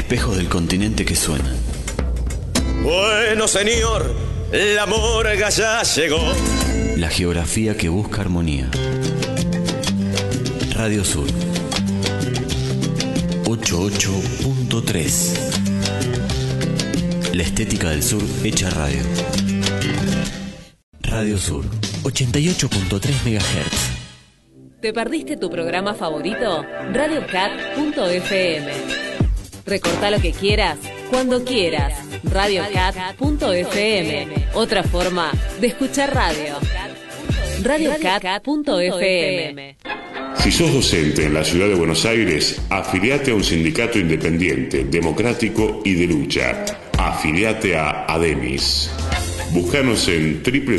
espejos del continente que suenan. Bueno, señor, la morga ya llegó. La geografía que busca armonía. Radio Sur 88.3. La estética del sur hecha radio. Radio Sur 88.3 MHz. ¿Te perdiste tu programa favorito? RadioCat.fm. Recortá lo que quieras, cuando quieras. RadioCat.fm. Otra forma de escuchar radio. RadioCat.fm. Si sos docente en la ciudad de Buenos Aires, afiliate a un sindicato independiente, democrático y de lucha. Afiliate a ADEMIS. Búscanos en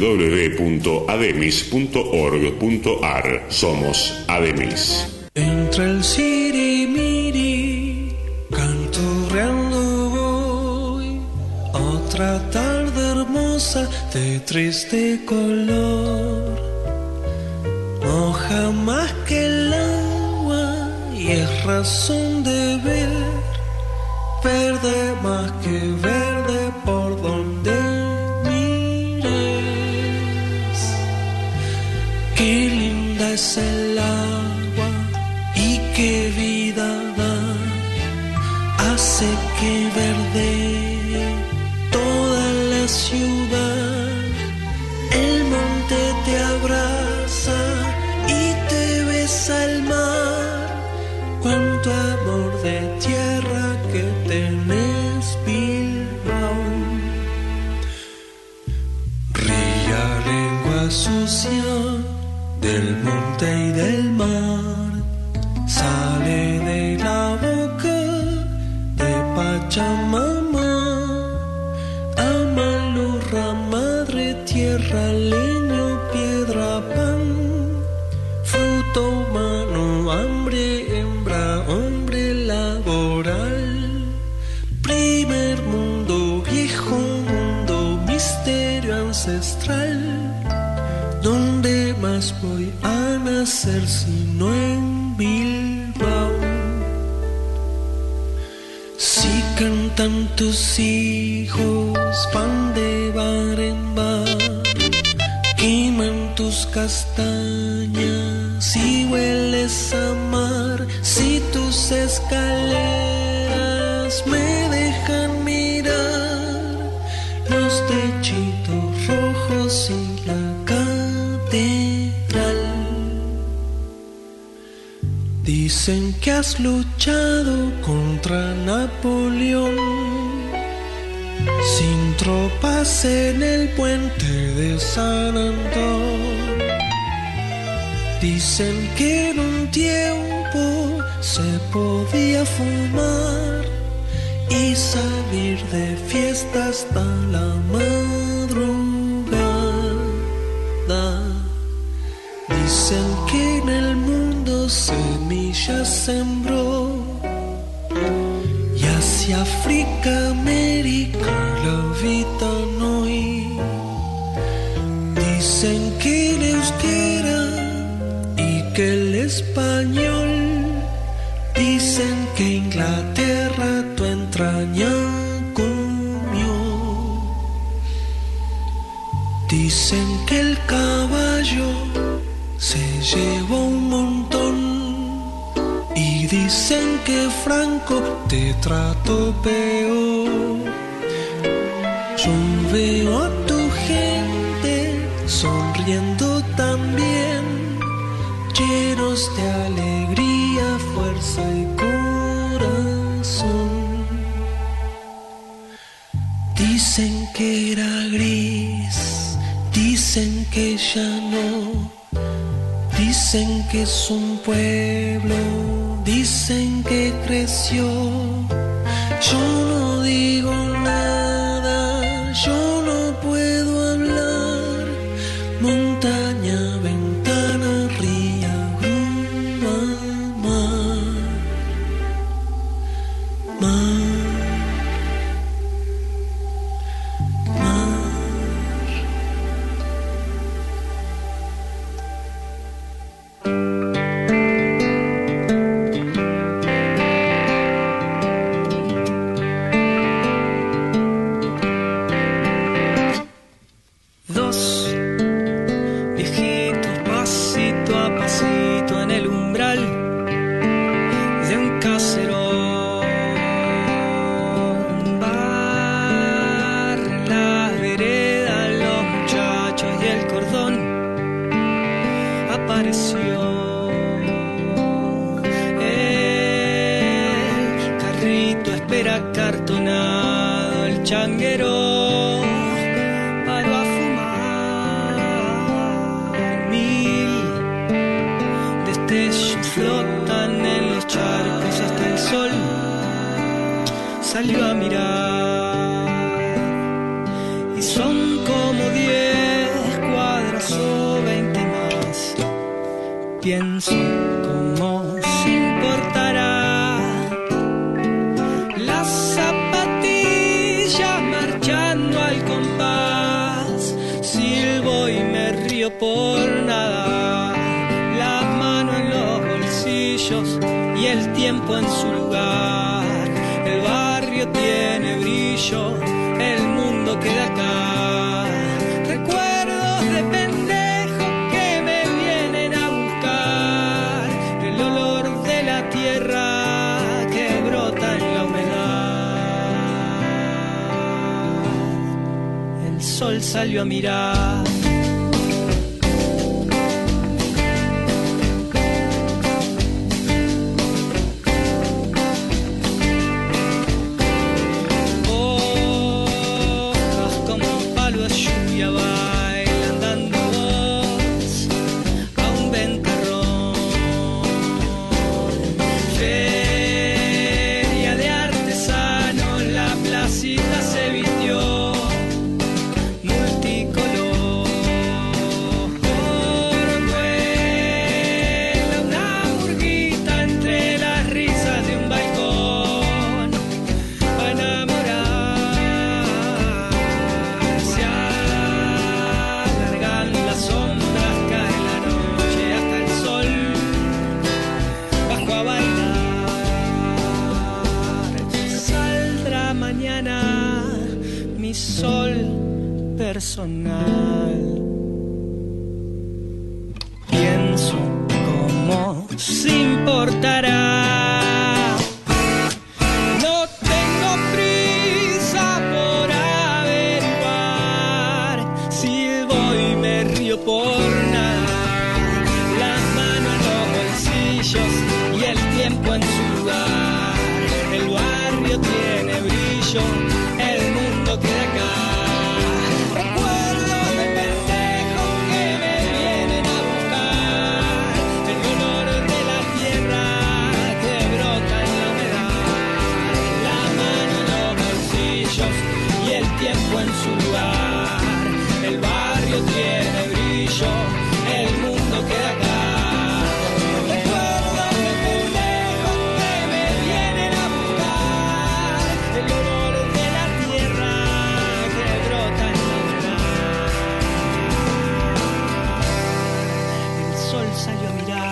www.ademis.org.ar. Somos ADEMIS. Entre el sirimiri, canturreando voy. Otra tarde hermosa de triste color. Moja más que el agua y es razón de ver. Verde más que verde por donde qué linda es el agua y qué vida da, hace que verde toda la ciudad. El monte te abraza y te besa el mar. Cuánto amor de tierra que tenés, Bilbao. Ría lengua sucia del monte y del mar, sale de la boca de Pachamama. Amalurra, madre tierra, leño, piedra, pan, fruto humano, hambre, hembra, hombre laboral. Primer mundo, viejo mundo, misterio ancestral. ¿Dónde más voy a nacer sino en Bilbao? Si cantan tus hijos, van de bar en bar, queman tus castañas y hueles a mar. Si tus escaleras me dejan mirar los techitos rojos y la dicen que has luchado contra Napoleón, sin tropas en el puente de San Antón. Dicen que en un tiempo se podía fumar y salir de fiesta hasta la madrugada. Dicen que en el mundo semillas sembró y hacia África, América la vida no hay. Dicen que el euskera y que el español, dicen que Inglaterra tu entraña comió. Dicen que el caballo se llevó un montón y dicen que Franco te trató peor. Yo veo a tu gente sonriendo también, llenos de alegría, fuerza y corazón. Dicen que era gris, dicen que ya no. Dicen que es un pueblo, dicen que creció. Yo no digo nada, yo no puedo hablar. Montaña, ventana, ría, grúa, mar, mar. pasito en el umbral de un caserón. Bar en la vereda, los muchachos y el cordón apareció. El carrito espera cartonado, el changuero paró a fumar. Mil destellos flotan en los charcos hasta el sol salió a mirar. Y son como 10 cuadras o 20 más. Pienso cómo se importará. Las zapatillas marchando al compás. Silbo y me río por nada. Las manos en los bolsillos y el tiempo en su lugar. El barrio tiene brillo, el mundo queda acá. Recuerdos de pendejo que me vienen a buscar. El olor de la tierra que brota en la humedad. El sol salió a mirar. Personal. Pienso cómo se importará. No tengo prisa por averiguar. Silbo y me río por nada. Las manos en los bolsillos y el tiempo en su lugar. El barrio tiene brillo, el mundo queda acá. En su lugar, el barrio tiene brillo, el mundo queda acá. Recuerdos de pendejos que me vienen a buscar, el olor de la tierra que brota en la humedad. El sol salió a mirar.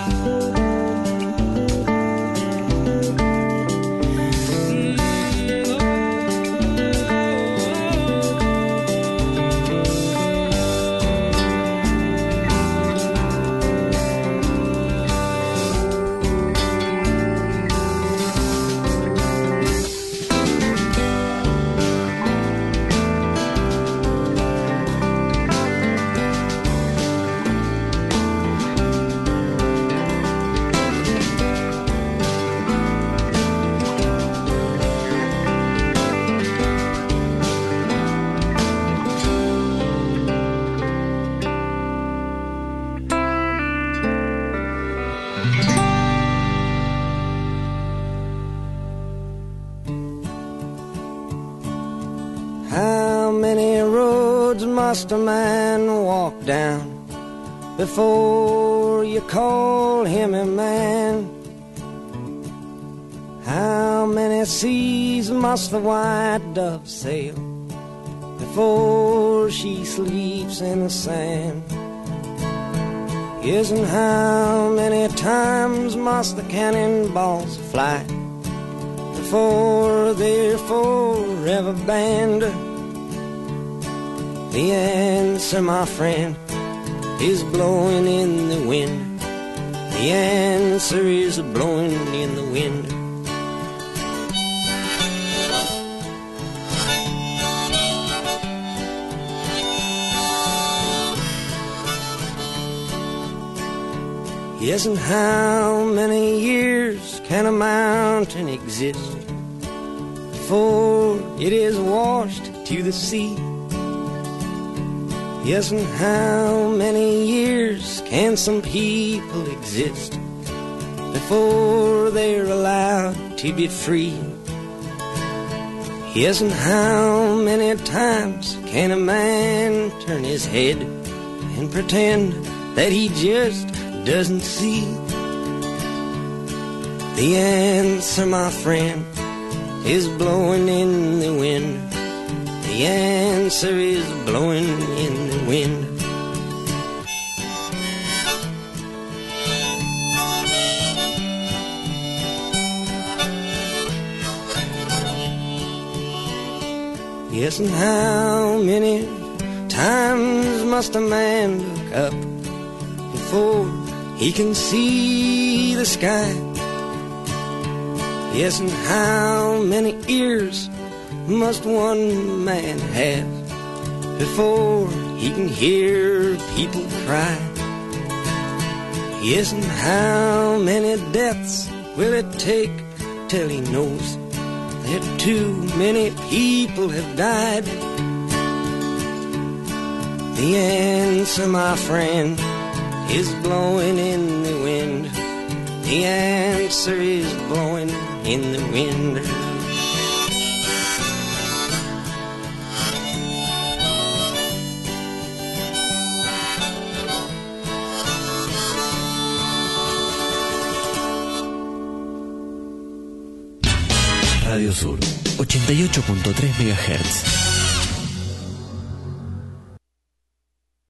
Must a man walk down before you call him a man? How many seas must the white dove sail before she sleeps in the sand? Yes, and how many times must the cannonballs fly before they're forever banned? The answer, my friend, is blowing in the wind. The answer is blowing in the wind. Yes, and how many years can a mountain exist before it is washed to the sea? Yes, and how many years can some people exist before they're allowed to be free? Yes, and how many times can a man turn his head and pretend that he just doesn't see? The answer, my friend, is blowing in the wind. The answer is blowing in the wind. Yes, and how many times must a man look up before he can see the sky? Yes, and how many ears must one man have before he can hear people cry? Yes, and how many deaths will it take till he knows that too many people have died? The answer, my friend, is blowing in the wind. The answer is blowing in the wind. Radio Sur, 88.3 MHz.